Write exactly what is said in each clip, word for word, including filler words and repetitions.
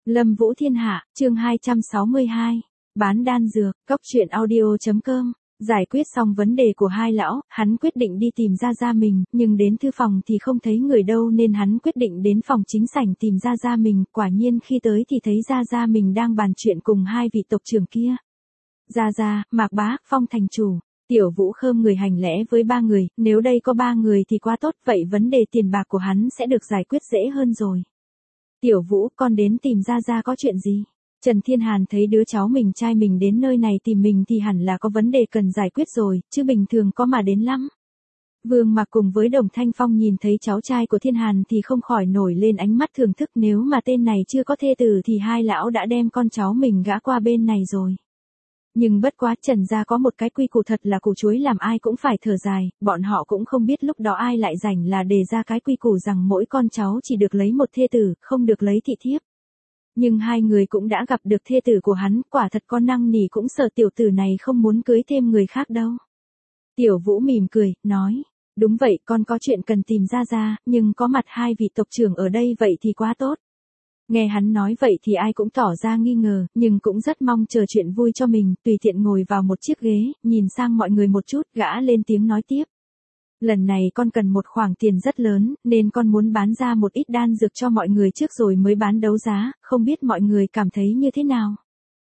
Lâm Vũ Thiên Hạ, chương hai trăm sáu mươi hai. Bán đan dược, cốc truyện audio chấm com. Giải quyết xong vấn đề của hai lão, hắn quyết định đi tìm Gia Gia mình, nhưng đến thư phòng thì không thấy người đâu nên hắn quyết định đến phòng chính sảnh tìm Gia Gia mình, quả nhiên khi tới thì thấy Gia Gia mình đang bàn chuyện cùng hai vị tộc trưởng kia. Gia Gia, Mạc Bá, Phong thành chủ. Tiểu Vũ khom người hành lễ với ba người, nếu đây có ba người thì quá tốt, vậy vấn đề tiền bạc của hắn sẽ được giải quyết dễ hơn rồi. Tiểu Vũ, con đến tìm Gia Gia có chuyện gì? Trần Thiên Hàn thấy đứa cháu mình trai mình đến nơi này tìm mình thì hẳn là có vấn đề cần giải quyết rồi, chứ bình thường có mà đến lắm. Vương Mạc cùng với Đồng Thanh Phong nhìn thấy cháu trai của Thiên Hàn thì không khỏi nổi lên ánh mắt thưởng thức, nếu mà tên này chưa có thê tử thì hai lão đã đem con cháu mình gã qua bên này rồi. Nhưng bất quá, Trần gia có một cái quy củ thật là củ chuối làm ai cũng phải thở dài, bọn họ cũng không biết lúc đó ai lại rảnh là đề ra cái quy củ rằng mỗi con cháu chỉ được lấy một thê tử, không được lấy thị thiếp. Nhưng hai người cũng đã gặp được thê tử của hắn, quả thật con năn nỉ cũng sợ tiểu tử này không muốn cưới thêm người khác đâu. Tiểu Vũ mỉm cười, nói, đúng vậy, con có chuyện cần tìm Gia Gia, nhưng có mặt hai vị tộc trưởng ở đây vậy thì quá tốt. Nghe hắn nói vậy thì ai cũng tỏ ra nghi ngờ, nhưng cũng rất mong chờ chuyện vui cho mình, tùy tiện ngồi vào một chiếc ghế, nhìn sang mọi người một chút, gã lên tiếng nói tiếp. Lần này con cần một khoản tiền rất lớn, nên con muốn bán ra một ít đan dược cho mọi người trước rồi mới bán đấu giá, không biết mọi người cảm thấy như thế nào.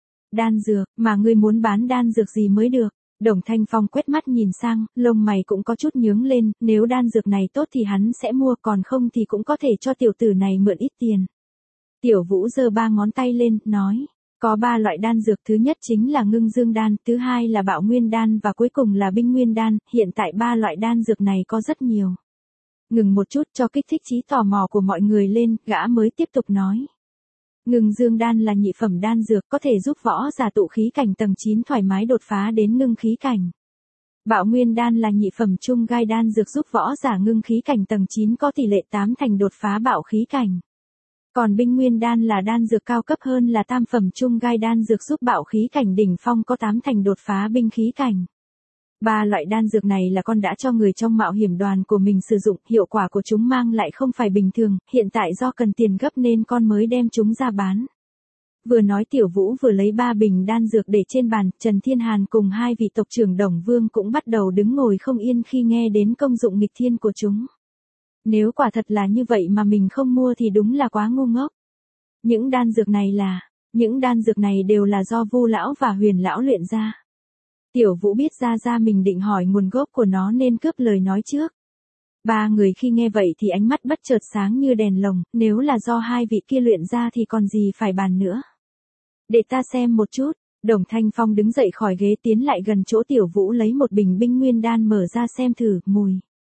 Đan dược, mà ngươi muốn bán đan dược gì mới được? Đồng Thanh Phong quét mắt nhìn sang, lông mày cũng có chút nhướng lên, nếu đan dược này tốt thì hắn sẽ mua, còn không thì cũng có thể cho tiểu tử này mượn ít tiền. Tiểu Vũ giơ ba ngón tay lên, nói, có ba loại đan dược, thứ nhất chính là ngưng dương đan, thứ hai là bạo nguyên đan và cuối cùng là binh nguyên đan, hiện tại ba loại đan dược này có rất nhiều. Ngừng một chút cho kích thích trí tò mò của mọi người lên, gã mới tiếp tục nói. Ngưng dương đan là nhị phẩm đan dược, có thể giúp võ giả tụ khí cảnh tầng chín thoải mái đột phá đến ngưng khí cảnh. Bạo nguyên đan là nhị phẩm trung gai đan dược giúp võ giả ngưng khí cảnh tầng chín có tỷ lệ tám thành đột phá bạo khí cảnh. Còn binh nguyên đan là đan dược cao cấp hơn là tam phẩm trung gai đan dược giúp bạo khí cảnh đỉnh phong có tám thành đột phá binh khí cảnh. Ba loại đan dược này là con đã cho người trong mạo hiểm đoàn của mình sử dụng, hiệu quả của chúng mang lại không phải bình thường, hiện tại do cần tiền gấp nên con mới đem chúng ra bán. Vừa nói Tiểu Vũ vừa lấy ba bình đan dược để trên bàn, Trần Thiên Hàn cùng hai vị tộc trưởng Đồng Vương cũng bắt đầu đứng ngồi không yên khi nghe đến công dụng nghịch thiên của chúng. Nếu quả thật là như vậy mà mình không mua thì đúng là quá ngu ngốc. Những đan dược này là, những đan dược này đều là do Vu lão và Huyền lão luyện ra. Tiểu Vũ biết Gia Gia mình định hỏi nguồn gốc của nó nên cướp lời nói trước. Ba người khi nghe vậy thì ánh mắt bất chợt sáng như đèn lồng, nếu là do hai vị kia luyện ra thì còn gì phải bàn nữa. Để ta xem một chút. Đồng Thanh Phong đứng dậy khỏi ghế tiến lại gần chỗ Tiểu Vũ lấy một bình binh nguyên đan mở ra xem thử, mùi.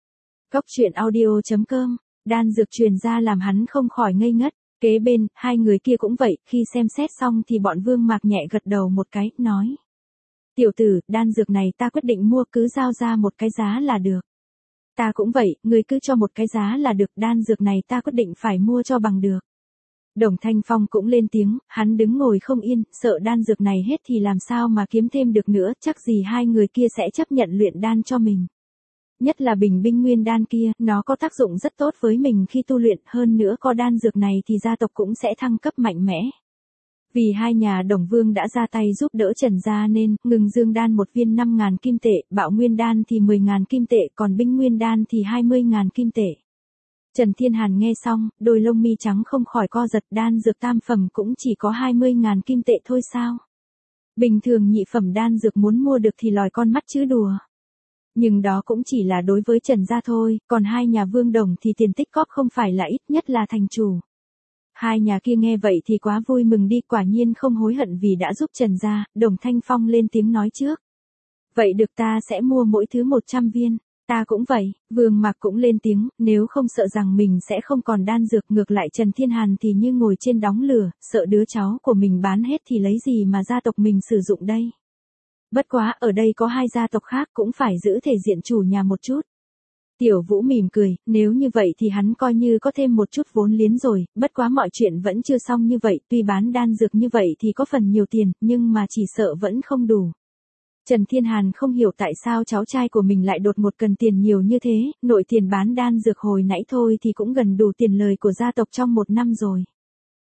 Cốc truyện audio chấm com, đan dược truyền ra làm hắn không khỏi ngây ngất, kế bên, hai người kia cũng vậy, khi xem xét xong thì bọn Vương Mạc nhẹ gật đầu một cái, nói. Tiểu tử, đan dược này ta quyết định mua, cứ giao ra một cái giá là được. Ta cũng vậy, ngươi cứ cho một cái giá là được, đan dược này ta quyết định phải mua cho bằng được. Đồng Thanh Phong cũng lên tiếng, hắn đứng ngồi không yên, sợ đan dược này hết thì làm sao mà kiếm thêm được nữa, chắc gì hai người kia sẽ chấp nhận luyện đan cho mình. Nhất là bình binh nguyên đan kia, nó có tác dụng rất tốt với mình khi tu luyện, hơn nữa có đan dược này thì gia tộc cũng sẽ thăng cấp mạnh mẽ. Vì hai nhà Đồng Vương đã ra tay giúp đỡ Trần gia nên, ngừng dương đan một viên năm ngàn kim tệ, bạo nguyên đan thì mười ngàn kim tệ, còn binh nguyên đan thì hai mươi ngàn kim tệ. Trần Thiên Hàn nghe xong, đôi lông mi trắng không khỏi co giật, đan dược tam phẩm cũng chỉ có hai mươi ngàn kim tệ thôi sao? Bình thường nhị phẩm đan dược muốn mua được thì lòi con mắt chứ đùa. Nhưng đó cũng chỉ là đối với Trần gia thôi, còn hai nhà Vương Đồng thì tiền tích cóp không phải là ít, nhất là thành chủ. Hai nhà kia nghe vậy thì quá vui mừng đi, quả nhiên không hối hận vì đã giúp Trần gia. Đồng Thanh Phong lên tiếng nói trước. Vậy được, ta sẽ mua mỗi thứ một trăm viên. Ta cũng vậy. Vương Mạc cũng lên tiếng, nếu không sợ rằng mình sẽ không còn đan dược, ngược lại Trần Thiên Hàn thì như ngồi trên đống lửa, sợ đứa cháu của mình bán hết thì lấy gì mà gia tộc mình sử dụng đây. Bất quá, ở đây có hai gia tộc khác cũng phải giữ thể diện chủ nhà một chút. Tiểu Vũ mỉm cười, nếu như vậy thì hắn coi như có thêm một chút vốn liếng rồi, bất quá mọi chuyện vẫn chưa xong như vậy, tuy bán đan dược như vậy thì có phần nhiều tiền, nhưng mà chỉ sợ vẫn không đủ. Trần Thiên Hàn không hiểu tại sao cháu trai của mình lại đột ngột cần tiền nhiều như thế, nội tiền bán đan dược hồi nãy thôi thì cũng gần đủ tiền lời của gia tộc trong một năm rồi.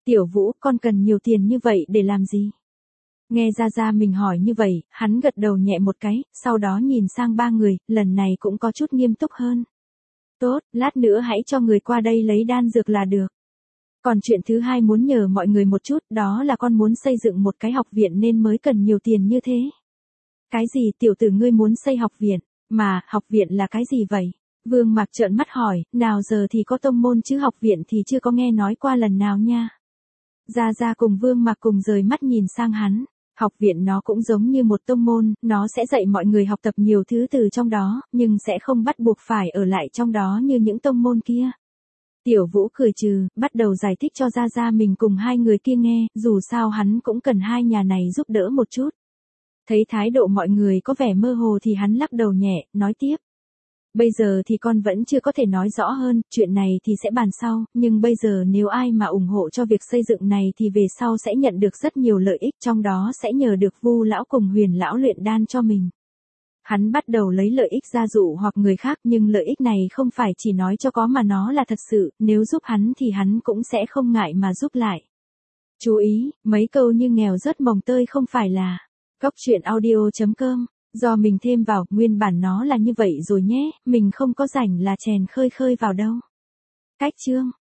Tiểu Vũ, con cần nhiều tiền như vậy để làm gì? Nghe Gia Gia mình hỏi như vậy, hắn gật đầu nhẹ một cái, sau đó nhìn sang ba người, lần này cũng có chút nghiêm túc hơn. Tốt, lát nữa hãy cho người qua đây lấy đan dược là được. Còn chuyện thứ hai muốn nhờ mọi người một chút, đó là con muốn xây dựng một cái học viện nên mới cần nhiều tiền như thế. Cái gì tiểu tử ngươi muốn xây học viện? Mà, học viện là cái gì vậy? Vương Mạc trợn mắt hỏi, nào giờ thì có tông môn chứ học viện thì chưa có nghe nói qua lần nào nha. Gia Gia cùng Vương Mạc cùng rời mắt nhìn sang hắn. Học viện nó cũng giống như một tông môn, nó sẽ dạy mọi người học tập nhiều thứ từ trong đó, nhưng sẽ không bắt buộc phải ở lại trong đó như những tông môn kia. Tiểu Vũ cười trừ, bắt đầu giải thích cho Gia Gia mình cùng hai người kia nghe, dù sao hắn cũng cần hai nhà này giúp đỡ một chút. Thấy thái độ mọi người có vẻ mơ hồ thì hắn lắc đầu nhẹ, nói tiếp. Bây giờ thì con vẫn chưa có thể nói rõ hơn, chuyện này thì sẽ bàn sau, nhưng bây giờ nếu ai mà ủng hộ cho việc xây dựng này thì về sau sẽ nhận được rất nhiều lợi ích, trong đó sẽ nhờ được Vu lão cùng Huyền lão luyện đan cho mình. Hắn bắt đầu lấy lợi ích gia dụ hoặc người khác, nhưng lợi ích này không phải chỉ nói cho có mà nó là thật sự, nếu giúp hắn thì hắn cũng sẽ không ngại mà giúp lại. Chú ý, mấy câu như nghèo rớt mồng tơi không phải là Cóc Truyện Audio chấm com. Do mình thêm vào, nguyên bản nó là như vậy rồi nhé, mình không có rảnh là chèn khơi khơi vào đâu. Cách chương